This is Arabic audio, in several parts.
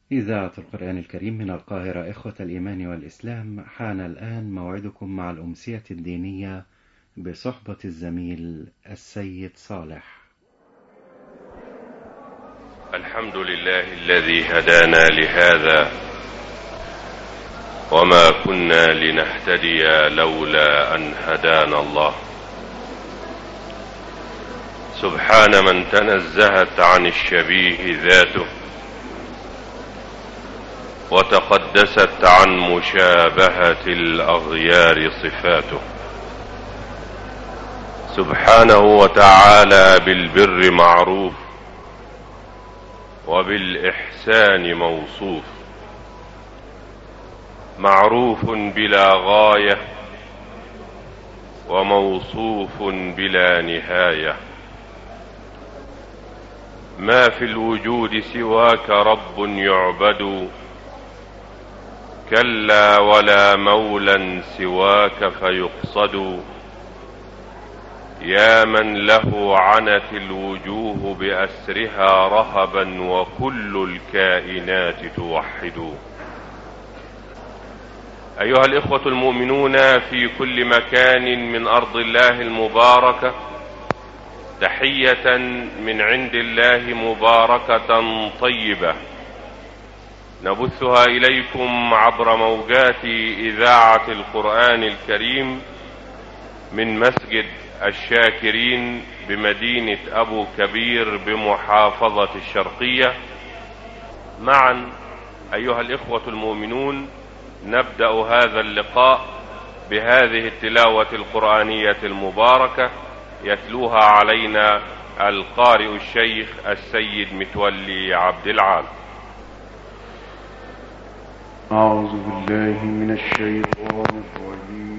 إذاعة القرآن الكريم من القاهرة. إخوة الإيمان والإسلام، حان الآن موعدكم مع الأمسية الدينية بصحبة الزميل السيد صالح. الحمد لله الذي هدانا لهذا وما كنا لنهتدي لولا أن هدانا الله. سبحان من تنزهت عن الشبيه ذاته وتقدست عن مشابهة الأغيار صفاته. سبحانه وتعالى بالبر معروف وبالإحسان موصوف، معروف بلا غاية وموصوف بلا نهاية. ما في الوجود سواك رب يعبد، كلا ولا مولى سواك فيقصد. يا من له عنت الوجوه بأسرها رهبا وكل الكائنات توحد. أيها الإخوة المؤمنون في كل مكان من أرض الله المباركة، تحية من عند الله مباركة طيبة نبثها إليكم عبر موجات إذاعة القرآن الكريم من مسجد الشاكرين بمدينة أبو كبير بمحافظة الشرقية. معا أيها الإخوة المؤمنون نبدأ هذا اللقاء بهذه التلاوة القرآنية المباركة يتلوها علينا القارئ الشيخ السيد متولي عبد العال. أعوذ بالله من الشيطان الرجيم.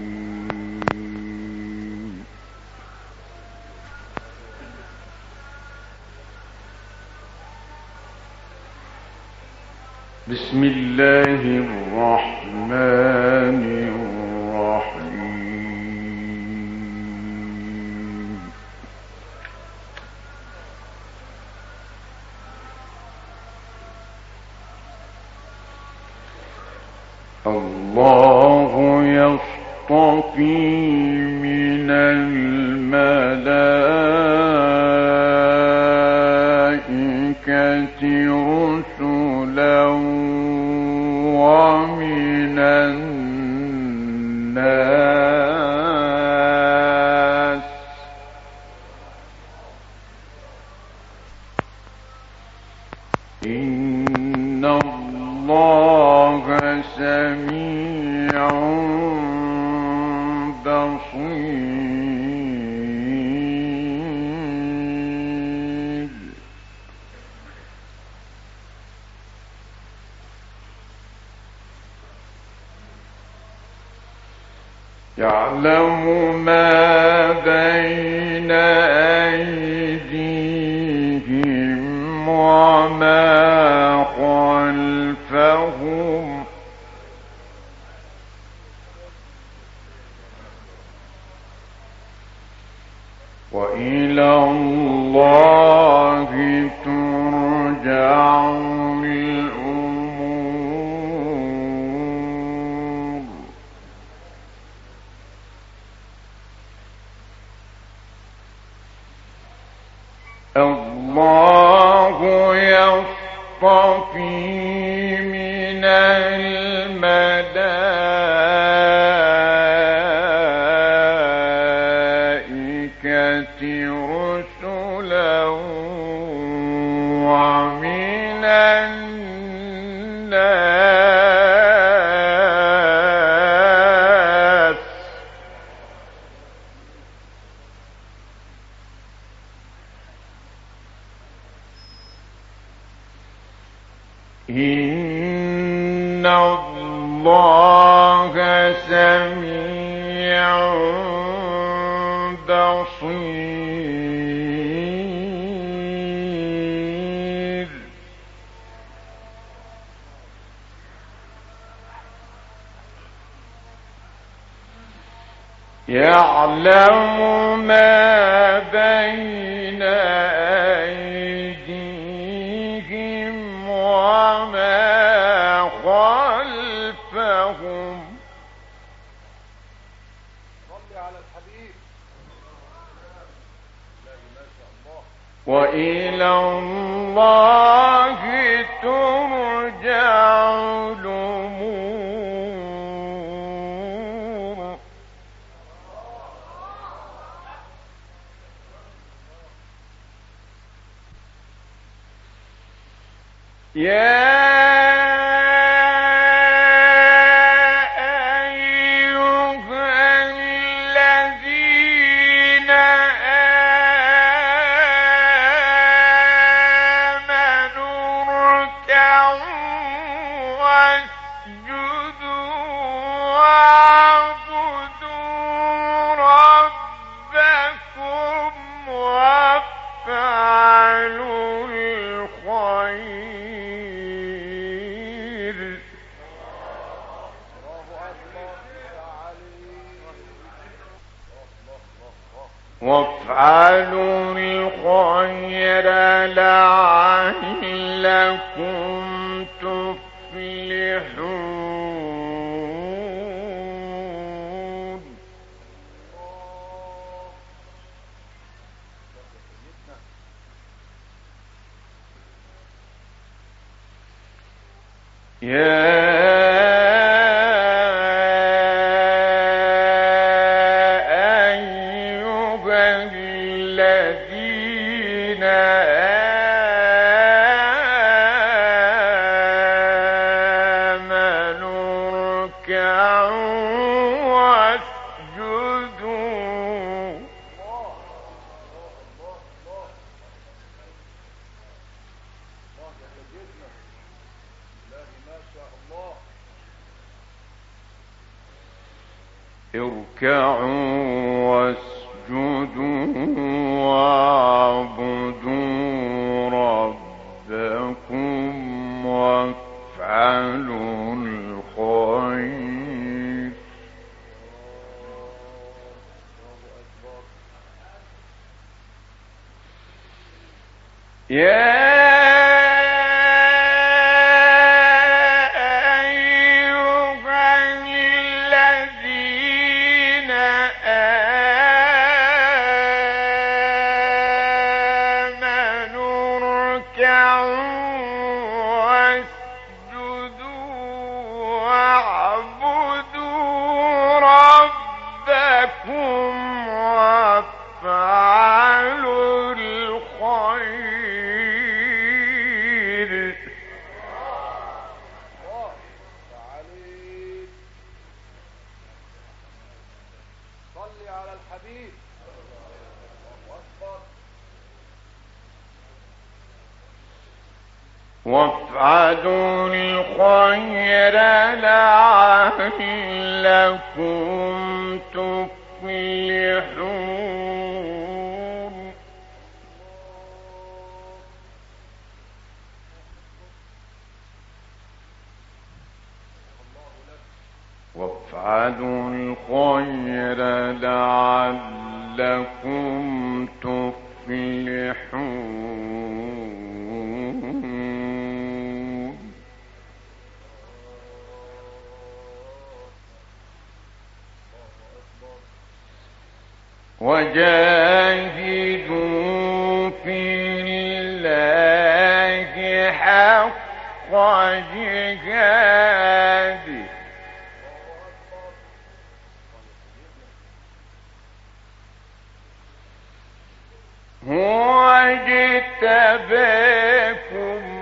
بسم الله الرحمن الرحيم. الله يصطفي من الملائكة رسلا ومن الناس، إن الله سميع بصير. يعلم ما بين أيديهم وما خلفهم، وإلى الله ترجع الأمور. الله يصطفي من الملائكة رسلا ومن الناس، إن الله سميع بصير. يعلم ما بين أيديهم وما وإلى الله ترجع الأمور. يا وافعلوا الخير لعلكم تفلحون. اركعوا واسجدوا واعبدوا ربكم وافعلوا الخير. يا وافعلوا الخير لعلكم تفلحون. وافعلوا الخير لعلكم تفلحون. وجاهدوا في الله حق جهاده هو اجتباكم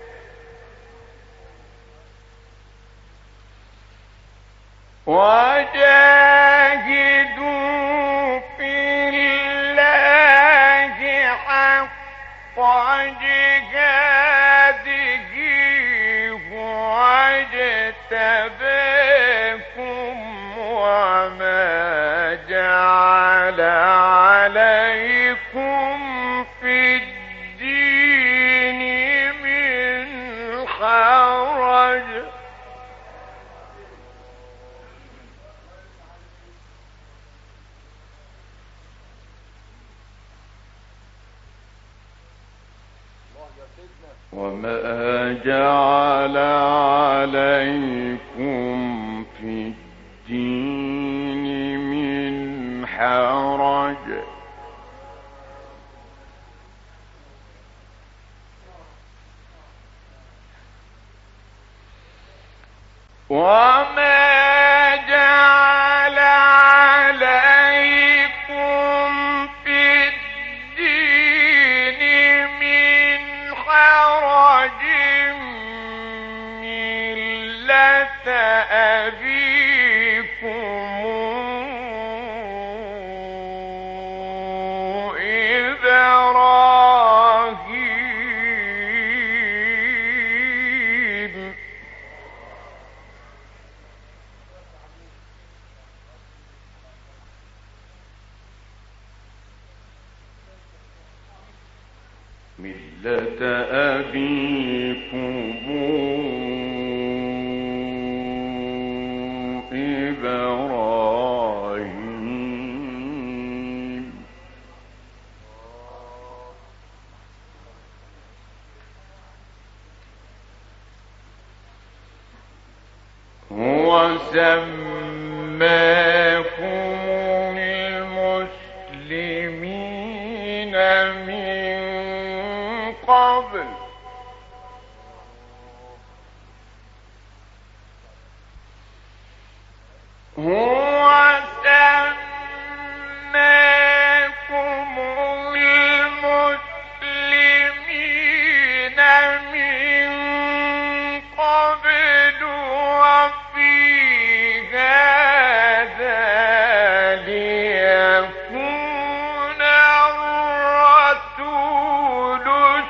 وجاهدوا في الله حق جهاده هو اجتباكم وما جعل عليكم في الدين من حرج. وما جعل عليكم في الدين من حرج وما جعل عليكم في الدين من حرج ملة أبيكم إبراهيم ملة أبيكم إبراهيم هو سماكم المسلمين من قبل هو سماكم المسلمين من قبل وفي هذا ليكون الرسول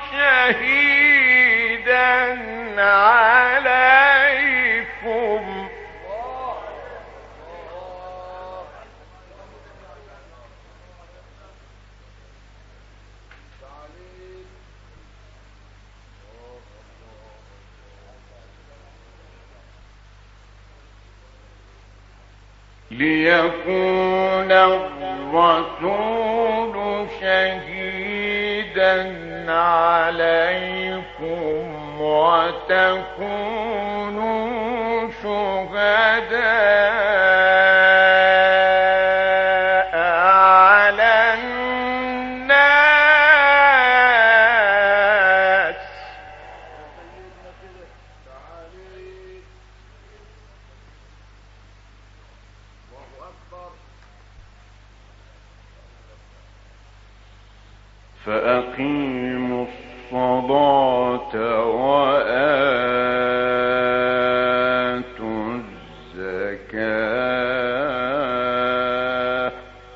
شهيدا عليكم ليكون الرسول شهيدا عليكم وتكونوا شهداء على الناس فأقيموا الصلاة وآتوا الزكاة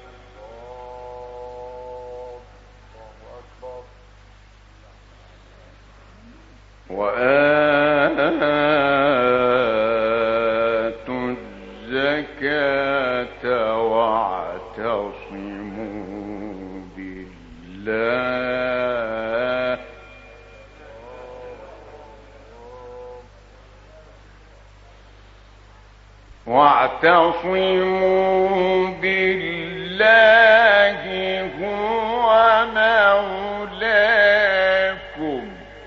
واعتصموا بالله هو مولاكم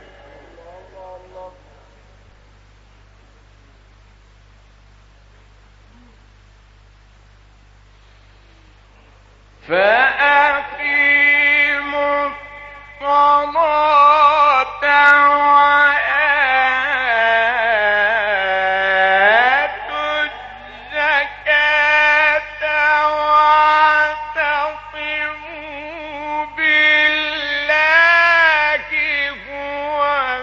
فأقيموا الصلاة وآتوا الزكاة واعتصموا بالله هو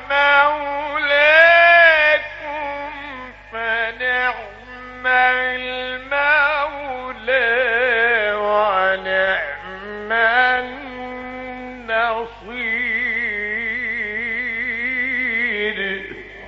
مولاكم فنعم المولى ونعم النصير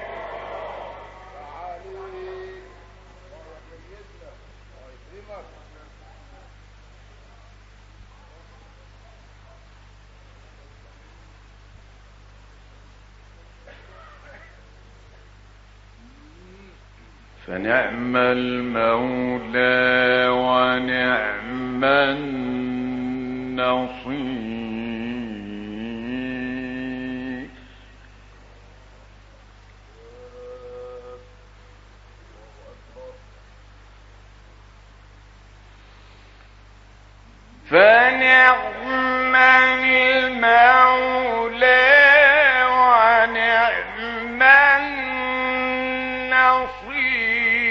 فنعم المولى ونعم النصير فنعم المولى ونعم النصير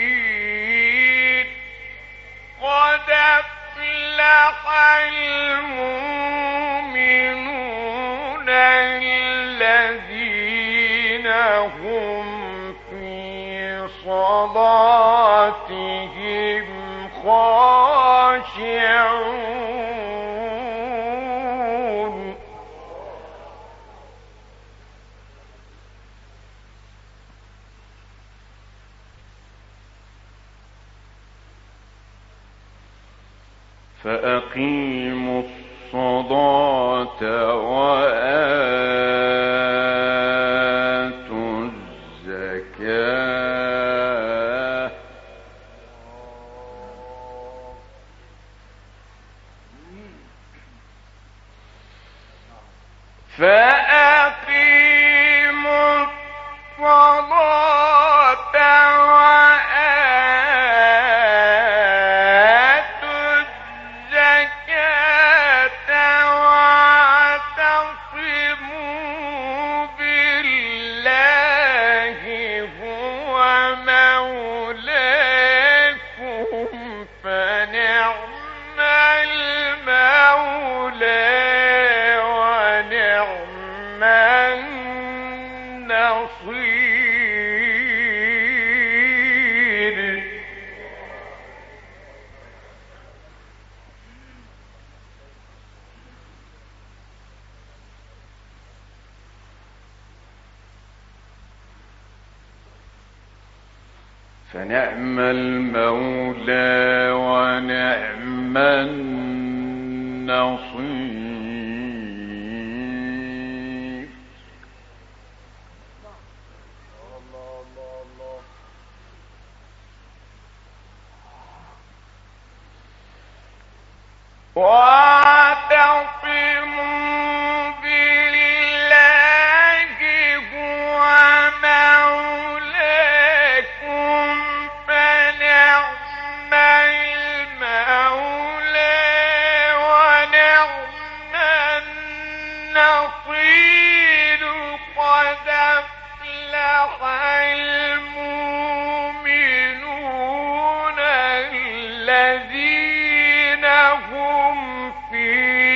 المؤمنون الذين هم في صلاتهم خاشعون فأقيموا الصلاة وآتوا الزكاة فأقيموا الصلاة وآتوا الزكاة واعتصموا بالله هو مولاكم فنعم المولى ونعم النصير فنعم المولى ونعم النصير واعتصموا بالله هو مولاكم فنعم المولى ونعم النصير قد أفلح المؤمنون الذين هم في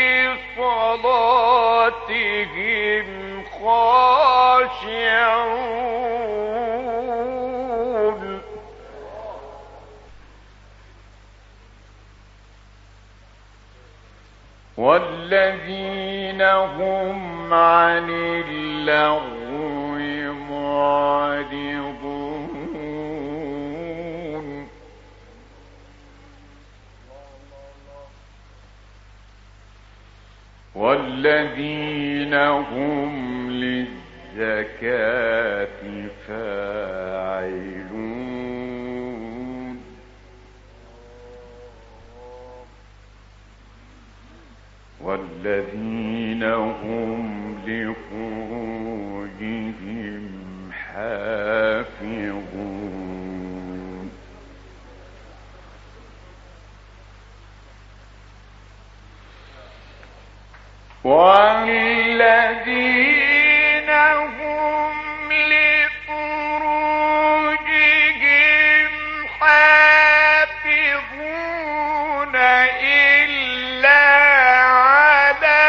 صلاتهم خاشعون والذين هم عن اللغو معرضون والذين هم للزكاة فاعلون والذين هم لفروجهم حافظون والذين هم لفروجهم حافظون إلا على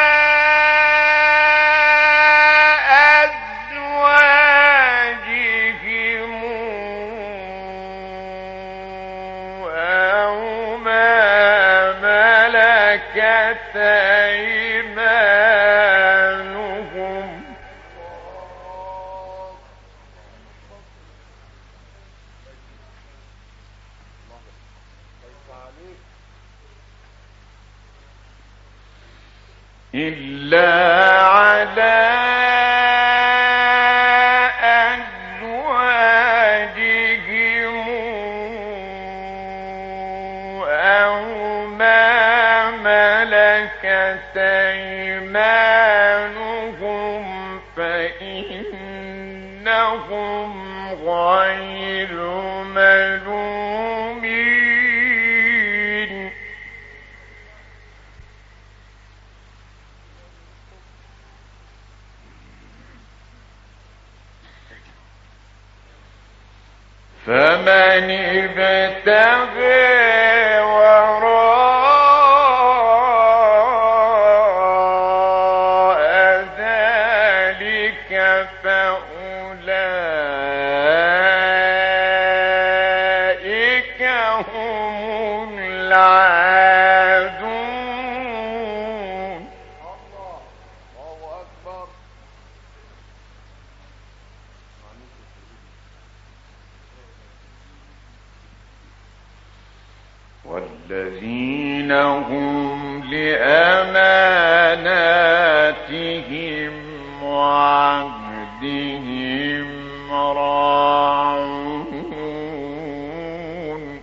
أزواجهم أو ما ملكت أيمانهم إلا على أزواجهم أو ما ملكت أيمانهم فإنهم غير ملومين فمن ابتغى وراء فأولئك هم العادون. الله أكبر. والذين هم لأماناتهم وعهدهم راعون.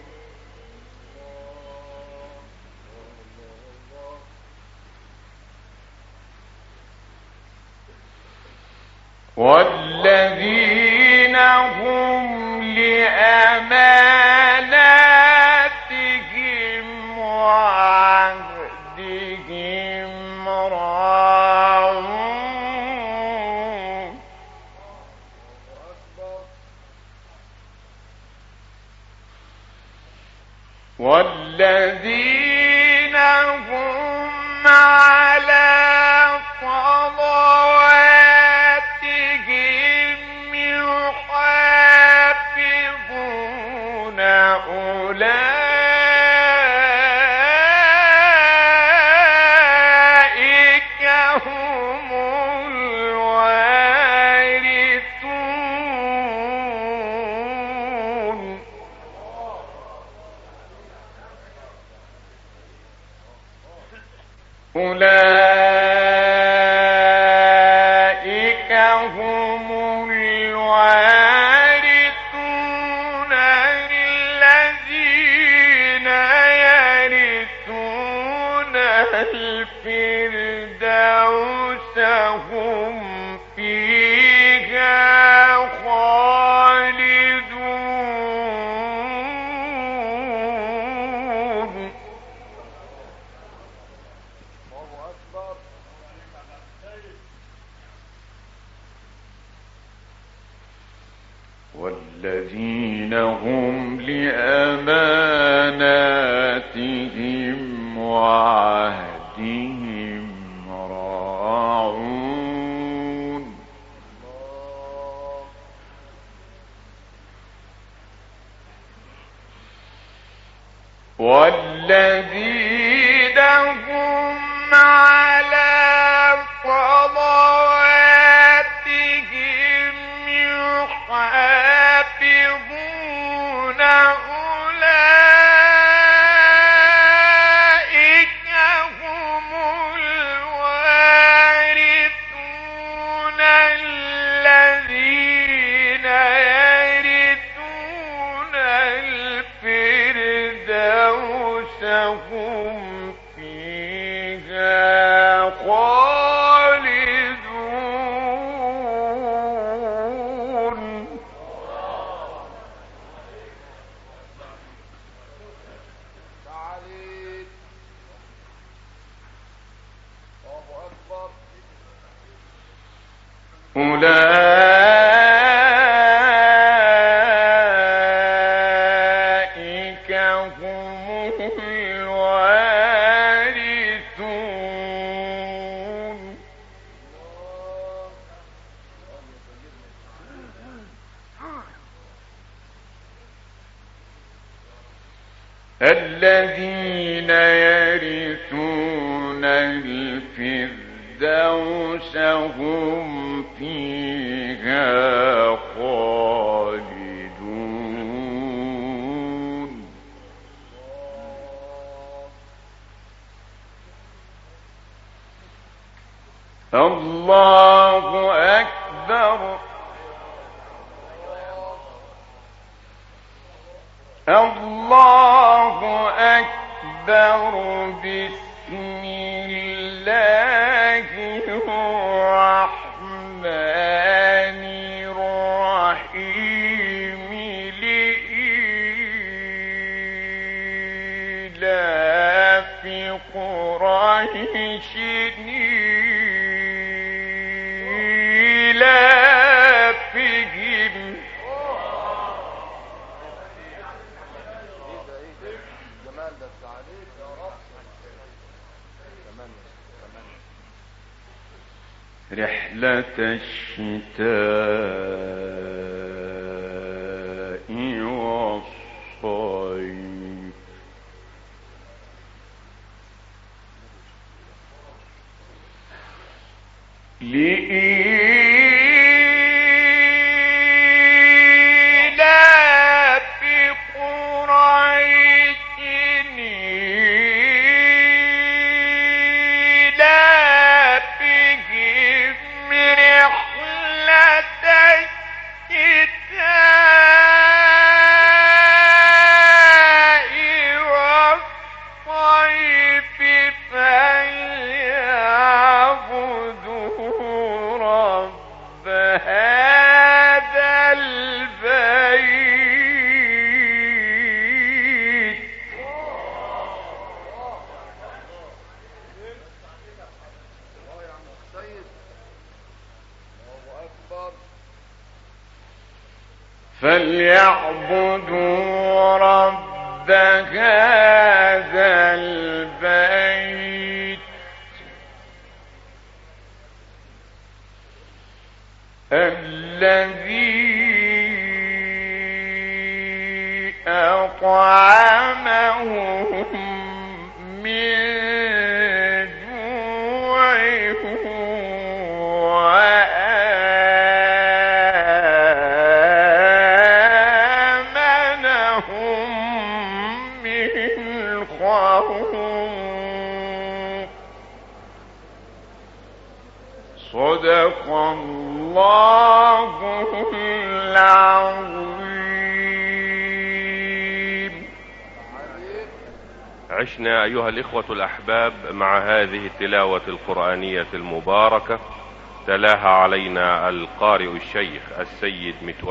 والذين هم لأماناتهم وعهدهم راعون. والذين هم على صلواتهم يحافظون أولئك هم الوارثون. أولئك هم الوارثون الذين يرثون الفردوس هم فيها خالدون. والذين هم لأماناتهم وعهدهم راعون. والذين هم على صلواتهم يحافظون أولئك هم الوارثون الذين يرثون الفردوس هم فيها خالدون. أولئك هم الوارثون. الذين يرثون الفردوس هم فيها خالدون. الله أكبر. الله أكبر. بسم الله الرحمن الرحيم. لإيلاف قريش إيلافهم الشتاء والصيف لإيلاف قريش إيلافهم رحلة الشتاء والصيف فليعبدوا رب هذا البيت فليعبدوا رب هذا البيت الذي أطعمهم من جوع وآمنهم من خوف. صدق الله العظيم. عشنا أيها الإخوة الأحباب مع هذه التلاوة القرآنية المباركة، تلاها علينا القارئ الشيخ السيد متولي